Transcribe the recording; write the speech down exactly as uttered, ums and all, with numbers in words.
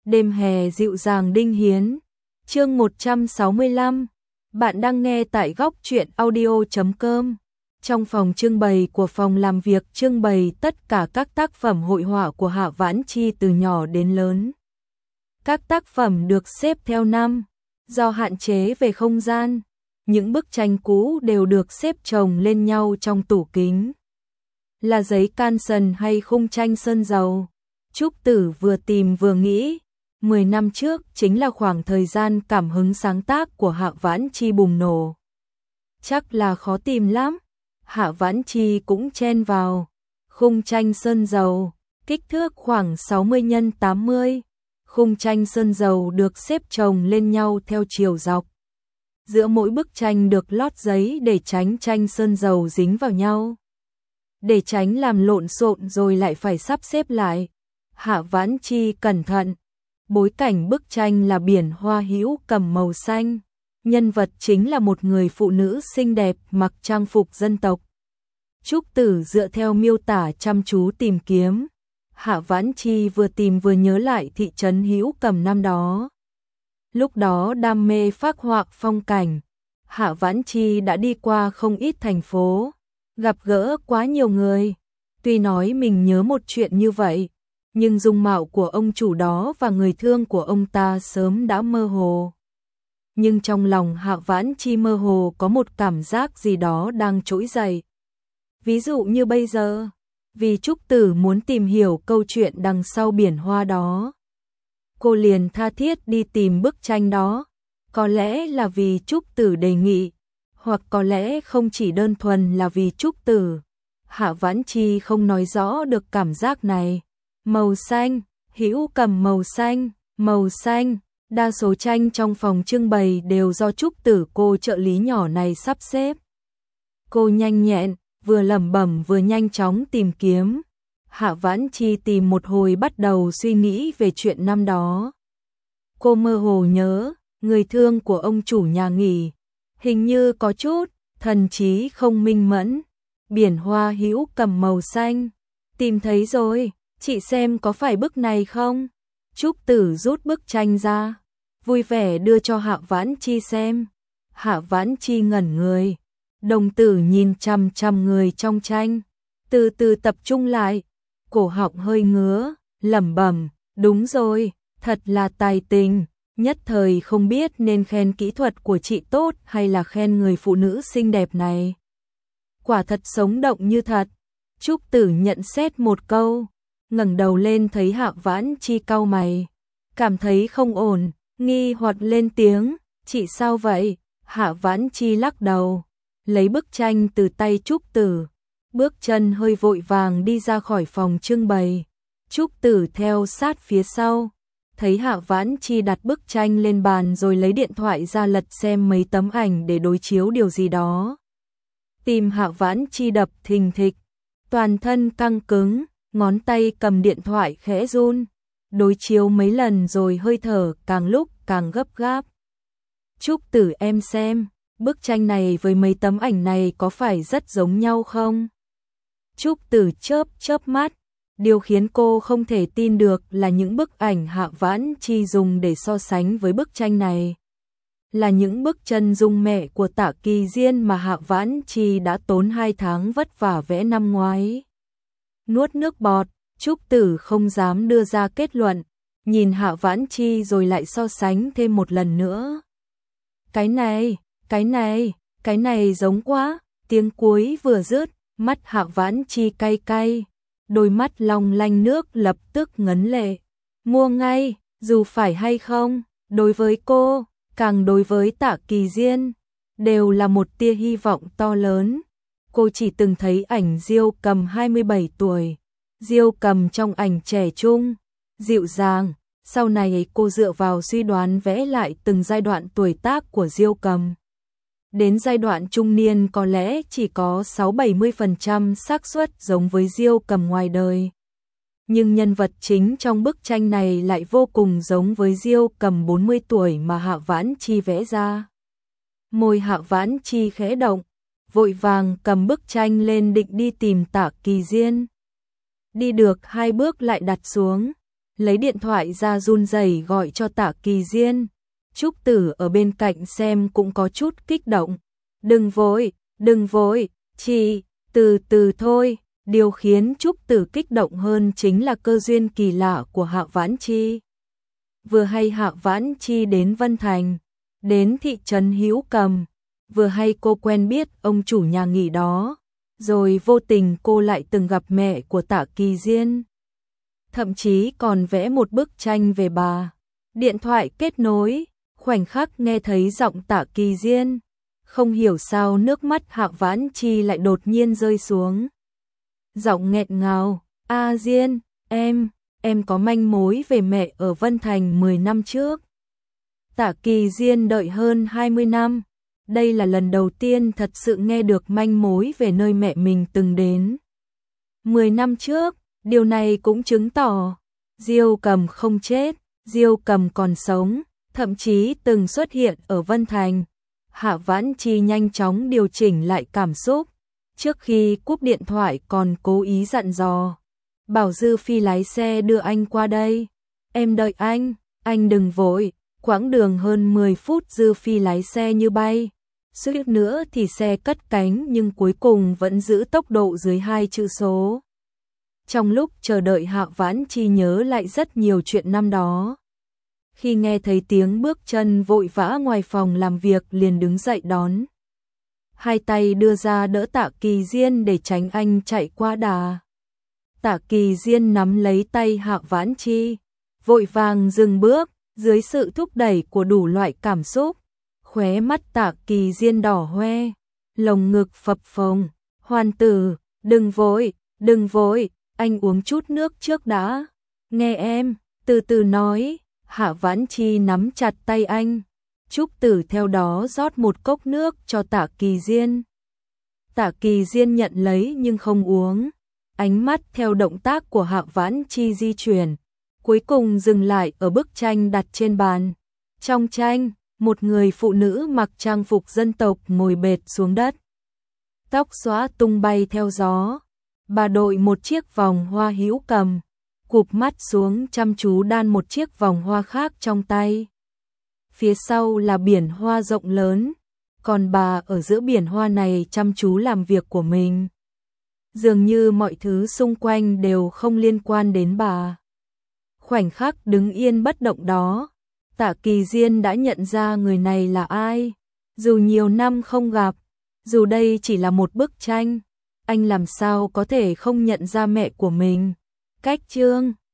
Đêm hè dịu dàng Đinh Hiến. Chương một trăm sáu mươi lăm. Bạn đang nghe tại góc truyện audio chấm com. Trong phòng trưng bày của phòng làm việc trưng bày tất cả các tác phẩm hội họa của Hạ Vãn Chi từ nhỏ đến lớn. Các tác phẩm được xếp theo năm, do hạn chế về không gian, những bức tranh cũ đều được xếp chồng lên nhau trong tủ kính. Là giấy canson hay khung tranh sơn dầu? Trúc Tử vừa tìm vừa nghĩ, mười năm trước chính là khoảng thời gian cảm hứng sáng tác của Hạ Vãn Chi bùng nổ. Chắc là khó tìm lắm. Hạ Vãn Chi cũng chen vào. Khung tranh sơn dầu, kích thước khoảng sáu mươi nhân tám mươi. Khung tranh sơn dầu được xếp chồng lên nhau theo chiều dọc. Giữa mỗi bức tranh được lót giấy để tránh tranh sơn dầu dính vào nhau. Để tránh làm lộn xộn rồi lại phải sắp xếp lại. Hạ Vãn Chi cẩn thận. Bối cảnh bức tranh là biển hoa hữu cầm màu xanh. Nhân vật chính là một người phụ nữ xinh đẹp mặc trang phục dân tộc. Trúc Tử dựa theo miêu tả chăm chú tìm kiếm. Hạ Vãn Chi vừa tìm vừa nhớ lại thị trấn Hữu Cầm năm đó. Lúc đó đam mê phác họa phong cảnh, Hạ Vãn Chi đã đi qua không ít thành phố, gặp gỡ quá nhiều người. Tuy nói mình nhớ một chuyện như vậy, nhưng dung mạo của ông chủ đó và người thương của ông ta sớm đã mơ hồ. Nhưng trong lòng Hạ Vãn Chi mơ hồ có một cảm giác gì đó đang trỗi dậy. Ví dụ như bây giờ, vì Trúc Tử muốn tìm hiểu câu chuyện đằng sau biển hoa đó, cô liền tha thiết đi tìm bức tranh đó. Có lẽ là vì Trúc Tử đề nghị, hoặc có lẽ không chỉ đơn thuần là vì Trúc Tử. Hạ Vãn Chi không nói rõ được cảm giác này. Màu xanh, Hữu Cầm màu xanh, màu xanh. Đa số tranh trong phòng trưng bày đều do Trúc Tử cô trợ lý nhỏ này sắp xếp. Cô nhanh nhẹn, vừa lẩm bẩm vừa nhanh chóng tìm kiếm. Hạ Vãn Chi tìm một hồi bắt đầu suy nghĩ về chuyện năm đó. Cô mơ hồ nhớ, người thương của ông chủ nhà nghỉ, hình như có chút thần trí không minh mẫn. Biển hoa Hữu Cầm màu xanh, tìm thấy rồi, chị xem có phải bức này không? Trúc Tử rút bức tranh ra, vui vẻ đưa cho Hạ Vãn Chi xem. Hạ Vãn Chi ngẩn người, đồng tử nhìn chằm chằm người trong tranh, từ từ tập trung lại, cổ họng hơi ngứa, lẩm bẩm, đúng rồi, thật là tài tình. Nhất thời không biết nên khen kỹ thuật của chị tốt hay là khen người phụ nữ xinh đẹp này. Quả thật sống động như thật. Trúc Tử nhận xét một câu, ngẩng đầu lên thấy Hạ Vãn Chi cau mày, cảm thấy không ổn, nghi hoặc lên tiếng, chị sao vậy? Hạ Vãn Chi lắc đầu, lấy bức tranh từ tay Trúc Tử, bước chân hơi vội vàng đi ra khỏi phòng trưng bày. Trúc Tử theo sát phía sau, thấy Hạ Vãn Chi đặt bức tranh lên bàn rồi lấy điện thoại ra lật xem mấy tấm ảnh để đối chiếu điều gì đó. Tim Hạ Vãn Chi đập thình thịch, toàn thân căng cứng, ngón tay cầm điện thoại khẽ run, đối chiếu mấy lần rồi hơi thở càng lúc càng gấp gáp. Trúc Tử em xem, bức tranh này với mấy tấm ảnh này có phải rất giống nhau không? Trúc Tử chớp chớp mắt, điều khiến cô không thể tin được là những bức ảnh Hạ Vãn Chi dùng để so sánh với bức tranh này là những bức chân dung mẹ của Tạ Kỳ Diên mà Hạ Vãn Chi đã tốn hai tháng vất vả vẽ năm ngoái. Nuốt nước bọt, Trúc Tử không dám đưa ra kết luận, nhìn Hạ Vãn Chi rồi lại so sánh thêm một lần nữa. Cái này, cái này, cái này giống quá. Tiếng cuối vừa dứt, mắt Hạ Vãn Chi cay cay, đôi mắt long lanh nước lập tức ngấn lệ. Mua ngay, dù phải hay không, đối với cô, càng đối với Tạ Kỳ Diên, đều là một tia hy vọng to lớn. Cô chỉ từng thấy ảnh Diêu Cầm hai mươi bảy tuổi, Diêu Cầm trong ảnh trẻ trung, dịu dàng. Sau này cô dựa vào suy đoán vẽ lại từng giai đoạn tuổi tác của Diêu Cầm. Đến giai đoạn trung niên có lẽ chỉ có sáu bảy mươi phần trăm xác suất giống với Diêu Cầm ngoài đời. Nhưng nhân vật chính trong bức tranh này lại vô cùng giống với Diêu Cầm bốn mươi tuổi mà Hạ Vãn Chi vẽ ra. Môi Hạ Vãn Chi khẽ động, vội vàng cầm bức tranh lên định đi tìm Tạ Kỳ Diên. Đi được hai bước lại đặt xuống, lấy điện thoại ra run rẩy gọi cho Tạ Kỳ Diên. Trúc Tử ở bên cạnh xem cũng có chút kích động. Đừng vội, đừng vội, chị, từ từ thôi. Điều khiến Trúc Tử kích động hơn chính là cơ duyên kỳ lạ của Hạ Vãn Chi. Vừa hay Hạ Vãn Chi đến Vân Thành, đến thị trấn Hữu Cầm, vừa hay cô quen biết ông chủ nhà nghỉ đó, rồi vô tình cô lại từng gặp mẹ của Tạ Kỳ Diên. Thậm chí còn vẽ một bức tranh về bà. Điện thoại kết nối, khoảnh khắc nghe thấy giọng Tạ Kỳ Diên, không hiểu sao nước mắt Hạ Vãn Chi lại đột nhiên rơi xuống. Giọng nghẹn ngào, "A Diên, em, em có manh mối về mẹ ở Vân Thành mười năm trước." Tạ Kỳ Diên đợi hơn hai mươi năm, đây là lần đầu tiên thật sự nghe được manh mối về nơi mẹ mình từng đến. mười năm trước, điều này cũng chứng tỏ Diêu Cầm không chết, Diêu Cầm còn sống, thậm chí từng xuất hiện ở Vân Thành. Hạ Vãn Chi nhanh chóng điều chỉnh lại cảm xúc, trước khi cúp điện thoại còn cố ý dặn dò, bảo Dư Phi lái xe đưa anh qua đây. "Em đợi anh, anh đừng vội." Quãng đường hơn mười phút Dư Phi lái xe như bay, suýt nữa thì xe cất cánh nhưng cuối cùng vẫn giữ tốc độ dưới hai chữ số. Trong lúc chờ đợi Hạ Vãn Chi nhớ lại rất nhiều chuyện năm đó. Khi nghe thấy tiếng bước chân vội vã ngoài phòng làm việc liền đứng dậy đón. Hai tay đưa ra đỡ Tạ Kỳ Diên để tránh anh chạy qua đà. Tạ Kỳ Diên nắm lấy tay Hạ Vãn Chi, vội vàng dừng bước, dưới sự thúc đẩy của đủ loại cảm xúc. Khóe mắt Tạ Kỳ Diên đỏ hoe, lồng ngực phập phồng. "Hoàn tử, đừng vội, đừng vội, anh uống chút nước trước đã. Nghe em, từ từ nói." Hạ Vãn Chi nắm chặt tay anh. Trúc Tử theo đó rót một cốc nước cho Tạ Kỳ Diên. Tạ Kỳ Diên nhận lấy nhưng không uống. Ánh mắt theo động tác của Hạ Vãn Chi di chuyển, cuối cùng dừng lại ở bức tranh đặt trên bàn. Trong tranh, một người phụ nữ mặc trang phục dân tộc ngồi bệt xuống đất. Tóc xõa tung bay theo gió. Bà đội một chiếc vòng hoa hữu cầm, cụp mắt xuống chăm chú đan một chiếc vòng hoa khác trong tay. Phía sau là biển hoa rộng lớn, còn bà ở giữa biển hoa này chăm chú làm việc của mình. Dường như mọi thứ xung quanh đều không liên quan đến bà. Khoảnh khắc đứng yên bất động đó, Tạ Kỳ Diên đã nhận ra người này là ai. Dù nhiều năm không gặp, dù đây chỉ là một bức tranh, anh làm sao có thể không nhận ra mẹ của mình. Cách chương